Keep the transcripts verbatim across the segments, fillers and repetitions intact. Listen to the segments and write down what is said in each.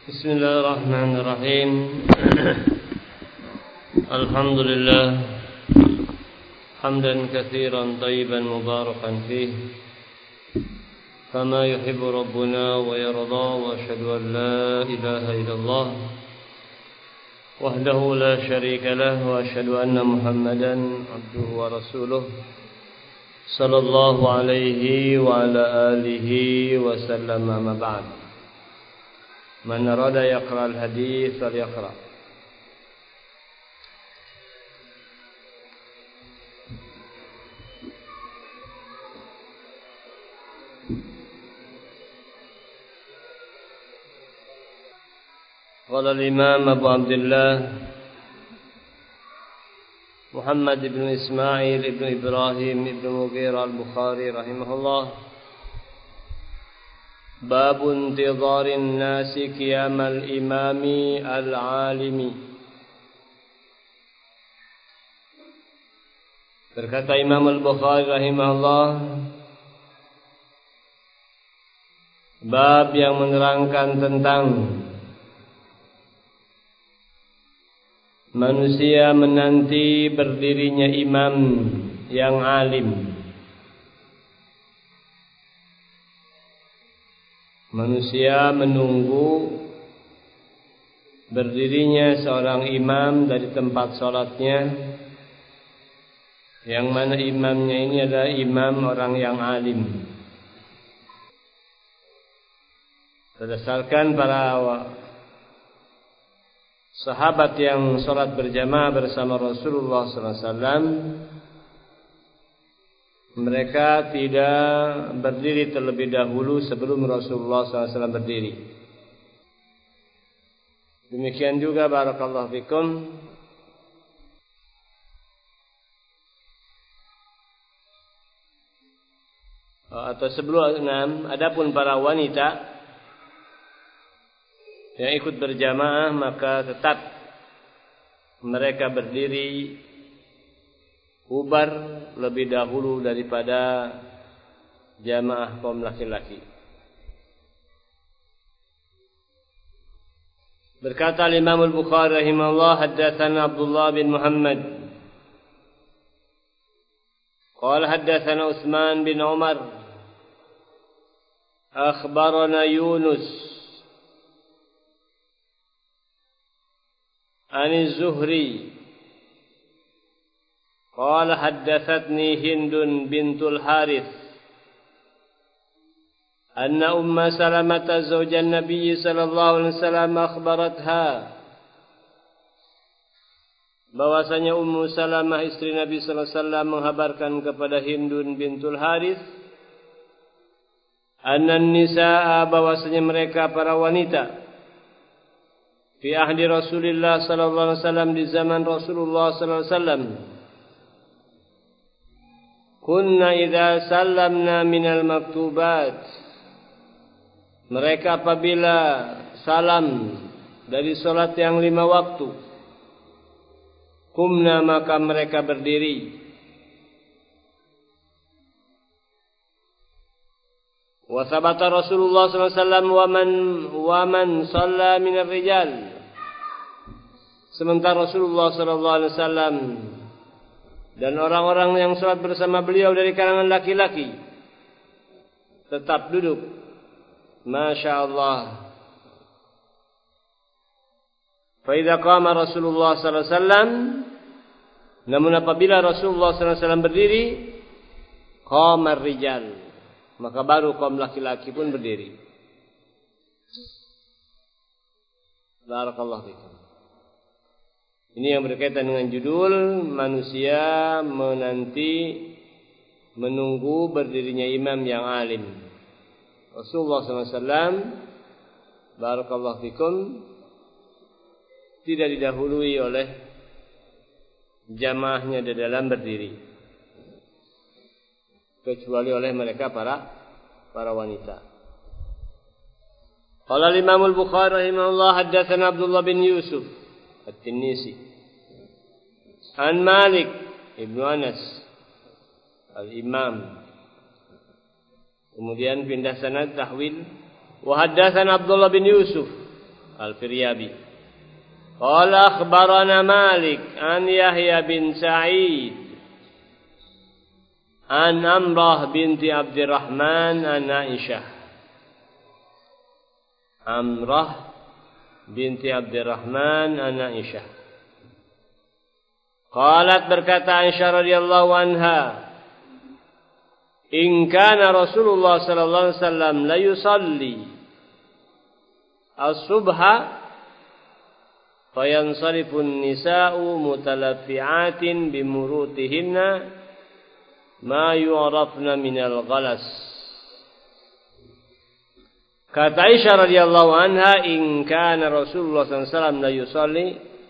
Bismillahirrahmanirrahim. Alhamdulillah hamdan katsiran tayyiban mubarakan fih kama yuhibbu rabbuna wa yarda, wa asyhadu an la ilaha illallah wahdahu la syarika lah, wa asyhadu anna Muhammadan abduhu wa rasuluh sallallahu alaihi wa ala alihi wa sallam. Amma ba'd. Man arada yaqra al-hadits falyaqra. Qala al-Imam Abu Abdullah Muhammad ibn Ismail ibn Ibrahim ibn Mughirah al-Bukhari rahimahullah, Bab intidharin nasi qiyamal imami al-alimi. Berkata Imam al-Bukhari rahimahullah, bab yang menerangkan tentang manusia menanti berdirinya imam yang alim. Manusia menunggu berdirinya seorang imam dari tempat sholatnya, yang mana imamnya ini adalah imam orang yang alim. Berdasarkan para sahabat yang sholat berjamaah bersama Rasulullah sallallahu alaihi wasallam, mereka tidak berdiri terlebih dahulu sebelum Rasulullah sallallahu alaihi wasallam berdiri. Demikian juga barakallahu fikum atau sebelum enam, adapun para wanita yang ikut berjamaah maka tetap mereka berdiri ubar lebih dahulu daripada jamaah kaum laki-laki. Berkata Imam al-Bukhari rahimahullah, haddatsana Abdullah bin Muhammad qala haddatsana Utsman bin Umar akhbarana Yunus an az-Zuhri قال حدثتني هند بنت الحارث أن أم سلمة زوج النبي صلى الله عليه وسلم أخبرتها bahwasanya Ummu Salamah istri Nabi sallallahu alaihi wasallam menghabarkan kepada Hindun bintul Harith, annan nisaa, bahwasanya mereka para wanita, fi ahdi Rasulillah sallallahu alaihi wasallam, di zaman Rasulullah sallallahu alaihi wasallam, kunna idza sallamna minal maktubat, mereka apabila salam dari salat yang lima waktu, kumna, maka mereka berdiri, wa sabata Rasulullah sallallahu alaihi wasallam wa man wa man shalla minar rijal, sementara Rasulullah sallallahu alaihi wasallam dan orang-orang yang salat bersama beliau dari kalangan laki-laki tetap duduk. Masya Allah. Fa idza qama Rasulullah sallallahu alaihi wasallam, namun apabila Rasulullah sallallahu alaihi wasallam berdiri, qama ar-rijal, maka baru kaum laki-laki pun berdiri. Barakallahu fikum. Ini yang berkaitan dengan judul manusia menanti menunggu berdirinya imam yang alim. Rasulullah sallallahu alaihi wasallam barakallahu fikum tidak didahului oleh jamaahnya di dalam berdiri, kecuali oleh mereka para para wanita. Qala Imam al-Bukhari rahimahullah, haddatsana Abdullah bin Yusuf At-Tinnisi an Malik ibnu Anas al-Imam. Kemudian pindah sanad tahwil, wa haddatsana Abdullah bin Yusuf Al-Firyabi. Qala akhbarana Malik an Yahya bin Sa'id an Amrah binti Abdurrahman an Aisyah. Amrah binti Abdurrahman an Aisyah. Qalat, berkata Aisyah radhiyallahu anha, in kana Rasulullah sallallahu alaihi wasallam la yusalli as-subha fayansarifu an-nisa'u mutalaffi'atin bimurutihinna ma yu'rafna minal ghalas. Kata Aisyah radhiyallahu anha, in kana Rasulullah sallallahu alaihi wasallam la yusalli,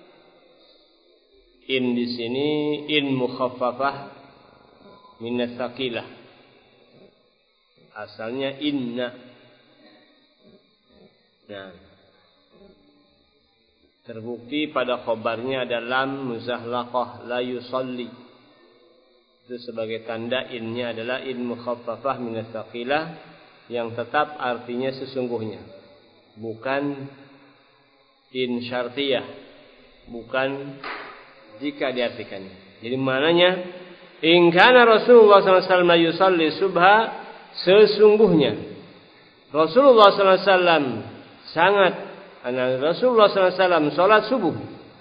in di sini in mukhaffafah min ats-tsaqilah, asalnya inna. Nah, terbukti pada khobarnya ada lam muzahlaqah la yusalli. Itu sebagai tanda innya adalah in mukhaffafah min ats-tsaqilah, yang tetap artinya sesungguhnya, bukan in syartiyah, bukan jika diartikannya. Jadi maknanya in kana Rasulullah sallallahu alaihi wasallam yusalli subha, sesungguhnya Rasulullah sallallahu alaihi wasallam sangat Rasulullah sallallahu alaihi wasallam salat subuh.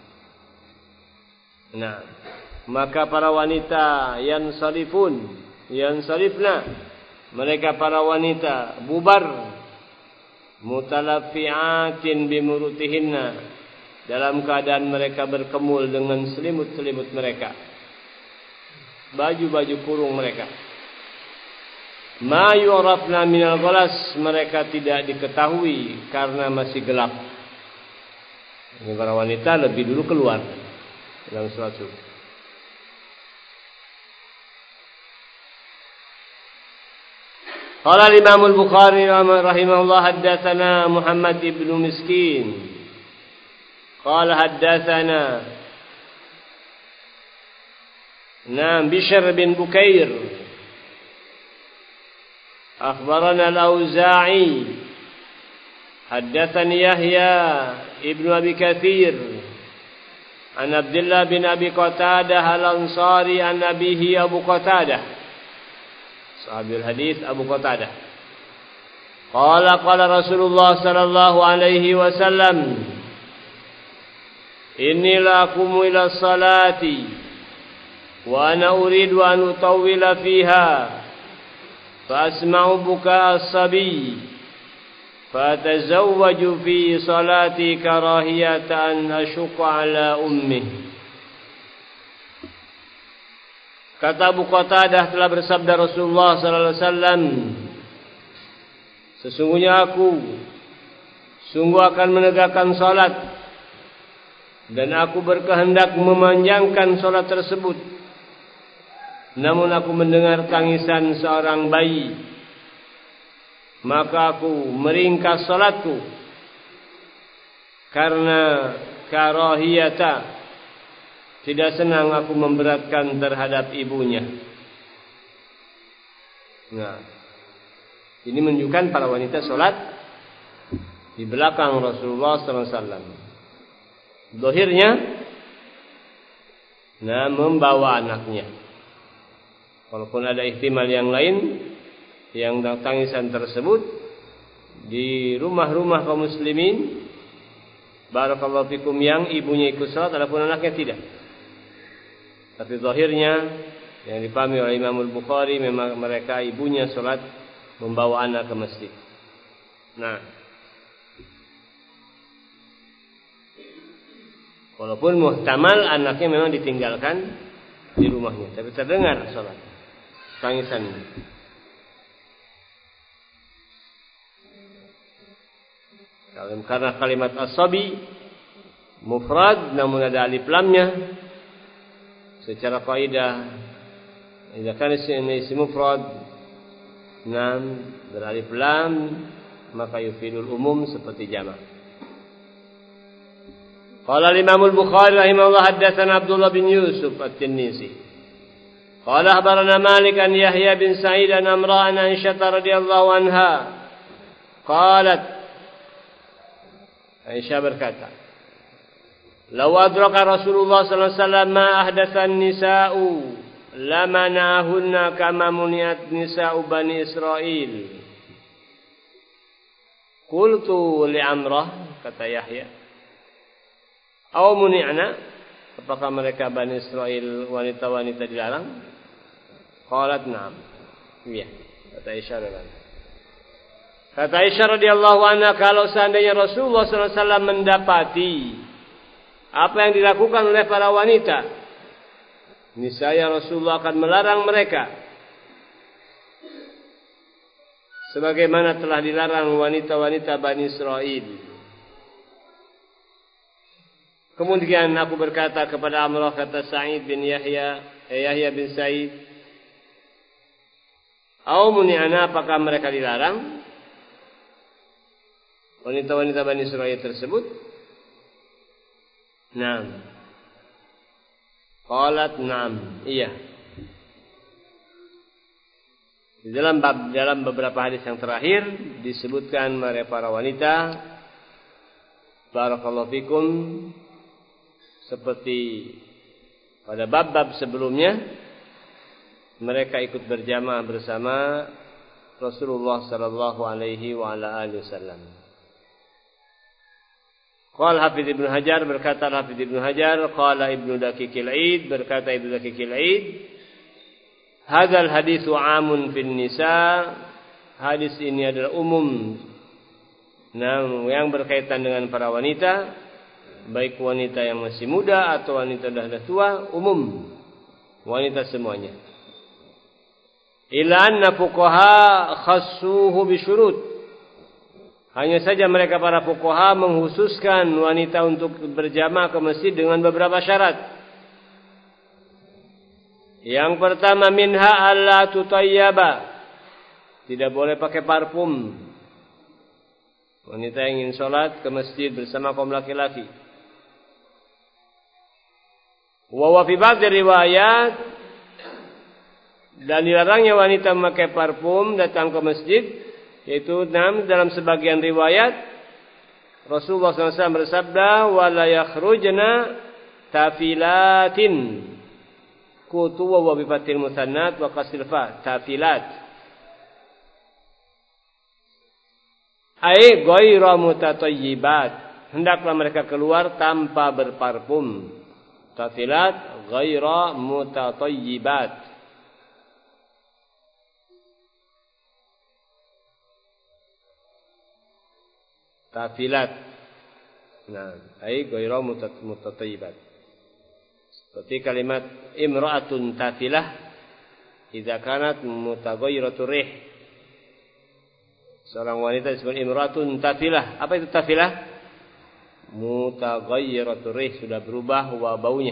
Nah, maka para wanita yang salifun, yang salifna, mereka para wanita bubar, mutalaffi'atin bimurutihinna, dalam keadaan mereka berkemul dengan selimut-selimut mereka, baju-baju kurung mereka. Ma yu'rafna minal ghalas, mereka tidak diketahui karena masih gelap. Ini para wanita lebih dulu keluar dalam salat subuh. Qala Imam Al-Bukhari rahimahullah, haddatsana Muhammad ibn Miskin qala haddatsana Naam Bishr bin Bukair akhbarana Al-Auza'i haddatsani Yahya ibn Abi Katsir an Abdullah bin Abi Qatadah Al-Ansari an abihi Abu Qatadah, sahabi hadis Abu Qatadah, qala qala Rasulullah sallallahu alaihi wasallam, inni la aqumu ila salati wa ana uridu an utawwila fiha fa asma'u buka as-sabi fa tazawwaju fi salati karahiyatan asyqa ala ummi. Kata Abu Qatadah, telah bersabda Rasulullah sallallahu alaihi wasallam, sesungguhnya aku sungguh akan menegakkan salat, dan aku berkehendak memanjangkan salat tersebut, namun aku mendengar tangisan seorang bayi, maka aku meringkas salatku karena karahiyata, tidak senang aku memberatkan terhadap ibunya. Nah, ini menunjukkan para wanita salat di belakang Rasulullah sallallahu alaihi wasallam. Zahirnya, nah, membawa anaknya. Walaupun ada ihtimal yang lain, yang tangisan tersebut di rumah-rumah kaum muslimin, barakallahu fikum, yang ibunya ikut salat adapun anaknya tidak. Tapi zahirnya yang dipahami oleh Imam Al-Bukhari, memang mereka ibunya salat membawa anak ke masjid. Nah, walaupun muhtamal anaknya memang ditinggalkan di rumahnya, tapi terdengar salat tangisannya. Karena kalimat as-sabi mufrad namun ada alif lamnya, secara kaidah jika kan isim mufrad nam beralif lam maka yufidul umum seperti jamak. Qala Imam Al-Bukhari rahimahullah, haddatsana Abdullah bin Yusuf At-Tinnisi qala akhbarana Malik an Yahya bin Sa'id an Amra an Aisyah radhiyallahu anha qalat, Aisyah berkata, "Law adraka Rasulullah sallallahu alaihi wasallam ma ahdatsan nisa'u lamanahunna kama muniat nisa'u Bani Israil." Qultu li Amrah, kata Yahya, "Aw muni'na?" Apakah mereka Bani Israil wanita-wanita dilarang? Qalat na'am. Iya, kata Aisyah radhiyallahu Kata Aisyah radhiyallahu anha, kalau seandainya Rasulullah sallallahu alaihi wasallam mendapati apa yang dilakukan oleh para wanita, niscaya Rasulullah akan melarang mereka sebagaimana telah dilarang wanita-wanita Bani Israil. Kemudian aku berkata kepada Amrah, kata Sa'id bin Yahya, eh, Yahya bin Sa'id, "Au muni'ana, apakah mereka dilarang?" Wanita-wanita Bani Israil tersebut. Naam. Qalat na'am. Iya. Di dalam bab, dalam beberapa hadis yang terakhir disebutkan oleh para wanita, barakallahu fikum, seperti pada bab-bab sebelumnya, mereka ikut berjamaah bersama Rasulullah sallallahu alaihi wa ala alihi wasallam. Qala Hafidz Ibnu Hajar, berkata Hafidz Ibnu Hajar, qala Ibnu Daqiqil Aid, berkata Ibnu Daqiqil Aid, hadzal haditsu 'amun fil nisa, hadis ini adalah umum, nah, yang berkaitan dengan para wanita, baik wanita yang masih muda atau wanita dah tua, umum, wanita semuanya. Illa anna fuqaha khassuhu bi syurut. Hanya saja mereka para fuqaha menghususkan wanita untuk berjamaah ke masjid dengan beberapa syarat. Yang pertama, minha alla tutayyaba, tidak boleh pakai parfum. Wanita yang ingin sholat ke masjid bersama kaum laki-laki. Wa fi ba'd riwayat, dan dilarangnya wanita memakai parfum datang ke masjid, yaitu dalam sebagian riwayat Rasulullah sallallahu alaihi wasallam bersabda, wala yakhrujna tafilatin, kutu wa bi fathil musannat wa kasril fa, tafilat, ai ghairu mutatayyibat, hendaklah mereka keluar tanpa berparfum. Tafilat ghairu mutatayyibat. Tafilat, nah, ai ghairu mutatayyibat. Seperti kalimat imra'atun tafilah idza kanat mutaghayyiratur rih. Seorang wanita disebut imra'atun tafilah. Apa itu tafilah? Mutaghayyiratur rih, sudah berubah wa baunya.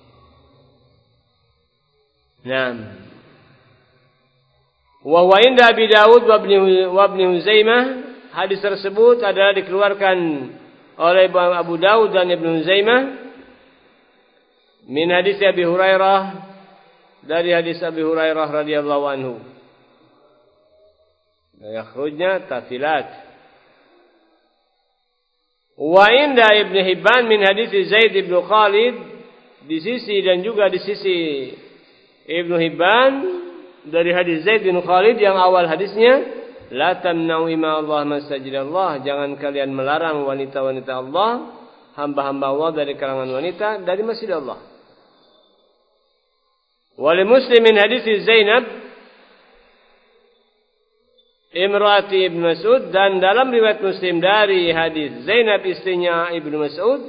Nah, wa huwa inda Abi Dawud wa Ibnu wa Ibnu Huzaimah. Hadis tersebut adalah dikeluarkan oleh Abu Dawud dan Ibnu Huzaimah min hadis Abi Hurairah, dari hadis Abi Hurairah radhiyallahu anhu. Yakhrujna tafilat. Wa inda Ibnu Hibban min hadis Zaid bin Khalid, di sisi dan juga di sisi Ibnu Hibban dari hadis Zaid bin Khalid yang awal hadisnya, la tamna'u ima Allah masajidallah, jangan kalian melarang wanita-wanita Allah, hamba-hamba Allah dari kalangan wanita dari masjid Allah. Wali Muslim min hadis Zainab imraati Ibnu Mas'ud, dan dalam riwayat Muslim dari hadis Zainab istrinya Ibnu Mas'ud,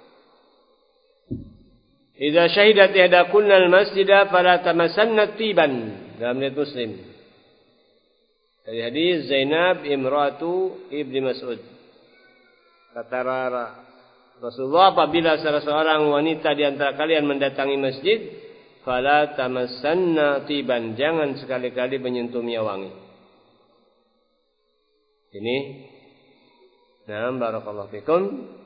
idza syahidat ihdakunna al-masjida fala tamassanna tiban, dalam riwayat Muslim dari hadis Zainab imratu Ibnu Mas'ud, kata Rasulullah, apabila salah seorang wanita di antara kalian mendatangi masjid, fala tamassanna tiban, jangan sekali-kali menyentuh minyak wangi. Ini, nah, barakallahu fikum,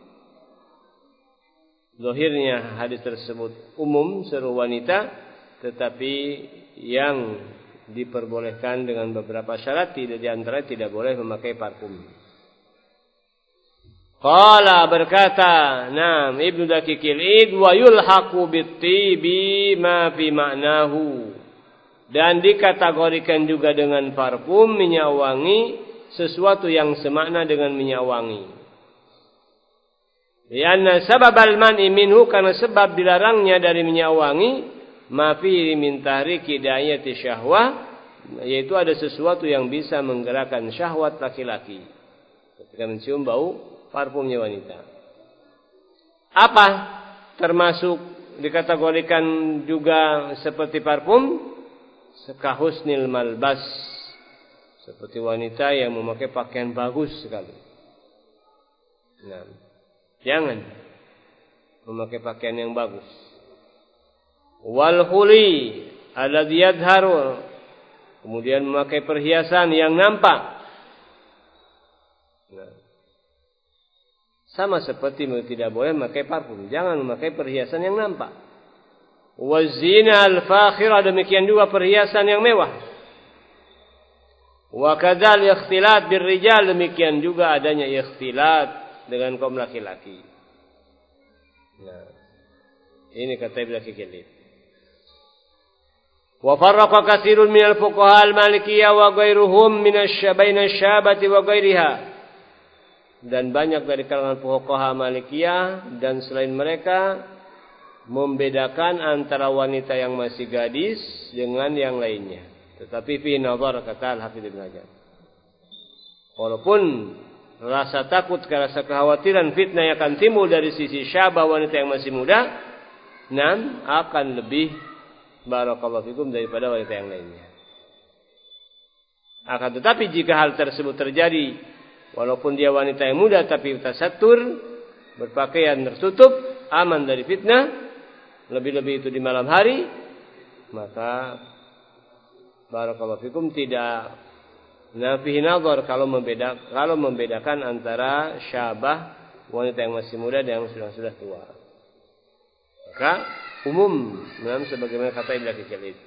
zahirnya hadis tersebut umum seluruh wanita, tetapi yang diperbolehkan dengan beberapa syarat, tidak di antara tidak boleh memakai parfum. Qala berkata, Naam Ibnu Daqiqil Id, wa yulhaqu bit-tibi ma fi ma'nahu. Dan dikategorikan juga dengan parfum, minyak wangi, sesuatu yang semakna dengan minyak wangi. Lianna sababal man'i minhu, karena sebab dilarangnya dari minyak wangi, ma fi min tahriki da'iyati syahwah, yaitu ada sesuatu yang bisa menggerakkan syahwat laki-laki ketika mencium bau parfumnya wanita. Apa termasuk dikategorikan juga seperti parfum? Sekahusnil malbas, seperti wanita yang memakai pakaian bagus sekali. Nah, jangan memakai pakaian yang bagus. Wal huli alladhi yadharu, kemudian memakai perhiasan yang nampak. Nah, sama seperti tidak boleh memakai parfum, jangan memakai perhiasan yang nampak. Wazina al-fakhirah, demikian juga perhiasan yang mewah. Wa kadzal ikhtilat birrijal, demikian juga adanya ikhtilat dengan kaum laki-laki. Nah, ini kata Ibnu Daqiqil Id. Wa farraqa katsirun minal fuqaha al-malikiyah wa ghairuhum minasy-syabaina syabati wa ghairiha. Dan banyak dari kalangan fuqaha Malikiyah dan selain mereka membedakan antara wanita yang masih gadis dengan yang lainnya. Tetapi fi nazar, kata Al-Hafidz Ibnu Hajar, walaupun rasa takut, rasa kekhawatiran fitnah yang akan timbul dari sisi syabah wanita yang masih muda, nam akan lebih barakallahu fikum daripada wanita yang lainnya. Akan tetapi jika hal tersebut terjadi, walaupun dia wanita yang muda tapi tasatur, berpakaian tertutup, aman dari fitnah, lebih-lebih itu di malam hari, maka barakallahu fikum tidak nafihi nazar kalau membeda kalau membedakan antara syabah wanita yang masih muda dan yang sudah sudah tua. Maka umum, memang sebagaimana kata Ibnu Daqiqil Id.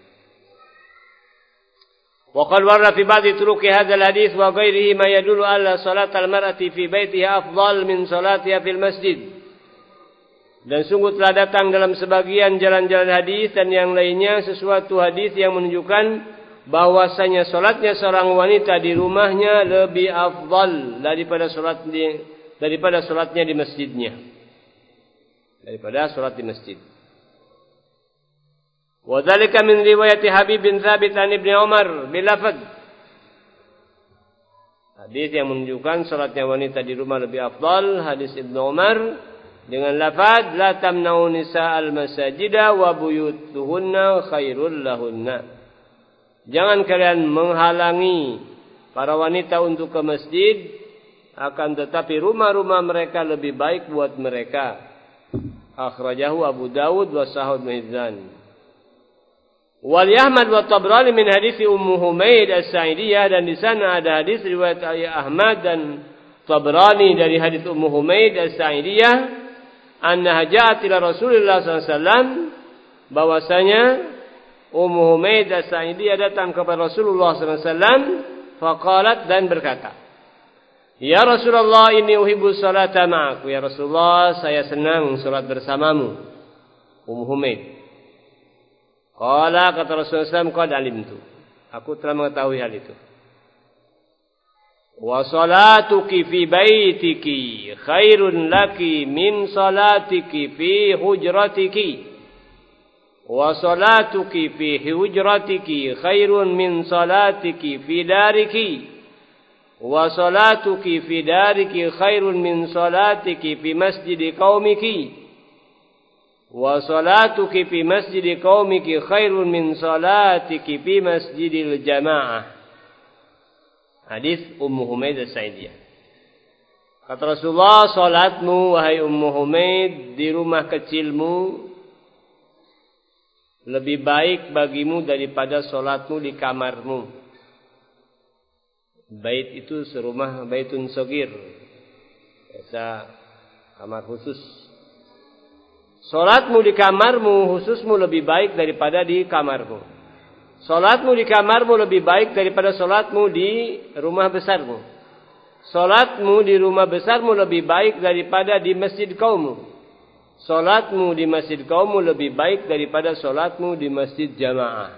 Wa qad warada fi ba'di turuqi hadzal hadits wa ghairihi ma yadullu ala salatal mar'ati fi baitiha afdal min salatiha fil masjid. Dan sungguh telah datang dalam sebagian jalan-jalan hadis dan yang lainnya sesuatu hadis yang menunjukkan bahwasanya salatnya seorang wanita di rumahnya lebih afdal daripada salat di, daripada salatnya di masjidnya. Daripada salat di masjid. Wa dzalika min riwayat Habib bin Thabit an Ibnu Umar bil lafaz. Hadis yang menunjukkan salatnya wanita di rumah lebih afdal, hadis Ibnu Umar dengan lafaz la tamna'u nisa'al masajida wa buyutuhunna khairul lahunna. Jangan kalian menghalangi para wanita untuk ke masjid, akan tetapi rumah-rumah mereka lebih baik buat mereka. Akhrajahu Abu Dawud wa Sahih Ibnu Hibban. Wal Ahmad wa Tabrani min hadis Ummu Humaid As-Sa'idiyah, dan di sana ada hadis riwayat Ahmad dan Tabrani dari hadis Ummu Humaid As-Sa'idiyah, annaha ja'at ila Rasulillah sallallahu alaihi wasallam, bahwasanya Ummu Humaid As-Sa'idiyah datang kepada Rasulullah sallallahu alaihi wasallam, faqalat, dan berkata, ya Rasulullah, inni uhibbu salata ma'aku. Ya Rasulullah, saya senang salat bersamamu. Ummu Humaid. Qala, kata Rasulullah sallallahu alaihi wasallam, qad alimtu, aku telah mengetahui hal itu. Wa salatuki fi baitiki khairun laki min salatiki fi hujratiki. Wa salatuki fi hujratiki khairun min salatiki fi dariki. Wa salatuki fi dariki khairun min salatiki fi masjidi qaumiki. Wa salatuki fi masjidi qaumiki khairun min salatiki fi masjidil jamaah. Hadis Ummu Humaid As-Sa'idiyah. Kata Rasulullah, salatmu wahai Ummu Humaid di rumah kecilmu lebih baik bagimu daripada salatmu di kamarmu. Bait itu serumah, baitun shagir, biasa kamar khusus. Salatmu di kamarmu khususmu lebih baik daripada di kamarmu. Salatmu di kamarmu lebih baik daripada salatmu di rumah besarmu. Salatmu di rumah besarmu lebih baik daripada di masjid kaummu. Salatmu di masjid kaummu lebih baik daripada salatmu di masjid jamaah.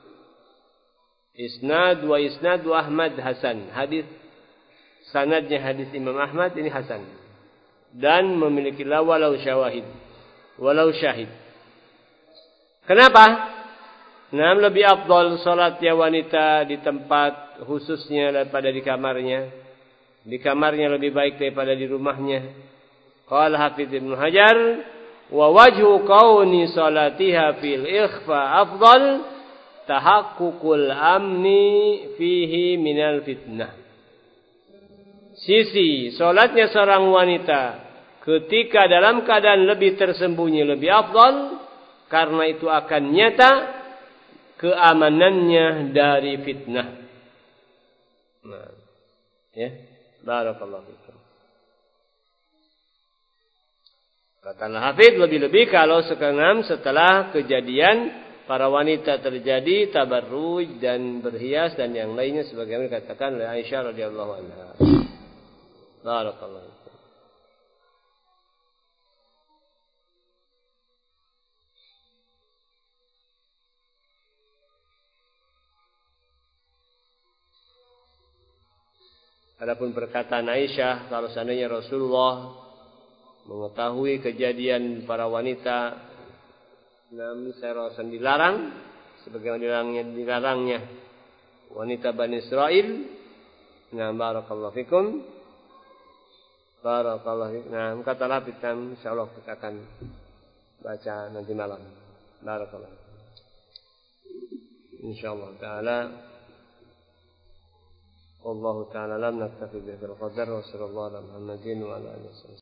Isnad wa isnad wa Ahmad Hasan. Hadis sanadnya hadis Imam Ahmad ini Hasan. Dan memiliki la walau syawahid. Walau syahid. Kenapa? Nah, lebih afdal salatnya wanita di tempat khususnya daripada di kamarnya. Di kamarnya lebih baik daripada di rumahnya. Qala Hafidz Ibnu Hajar, wa wajhu kauni salatiha fil ikhfa afdal tahaqqul amni fihi minal fitnah. Sisi salatnya seorang wanita ketika dalam keadaan lebih tersembunyi lebih afdal karena itu akan nyata keamanannya dari fitnah. Nah, ya, barakallahu fikum. Kata Al-Hafidz lebih-lebih kalau sekarang setelah kejadian para wanita terjadi tabarruj dan berhias dan yang lainnya sebagaimana dikatakan oleh Aisyah radhiyallahu anha. Barakallahu fikum. Adapun perkataan Aisyah, kalau seandainya Rasulullah mengetahui kejadian para wanita, namun saya rasa dilarang, sebagaimana dilarangnya, dilarangnya wanita Bani Israel. Nah, barakallahu fikum. Barakallahu fikum. Nah, katalah kita, insyaallah kita akan baca nanti malam. Barakallahu. Insyaallah taala. والله تعالى لم نكتفي بهذا القدر وصلى الله على محمد وعلى اله وصحبه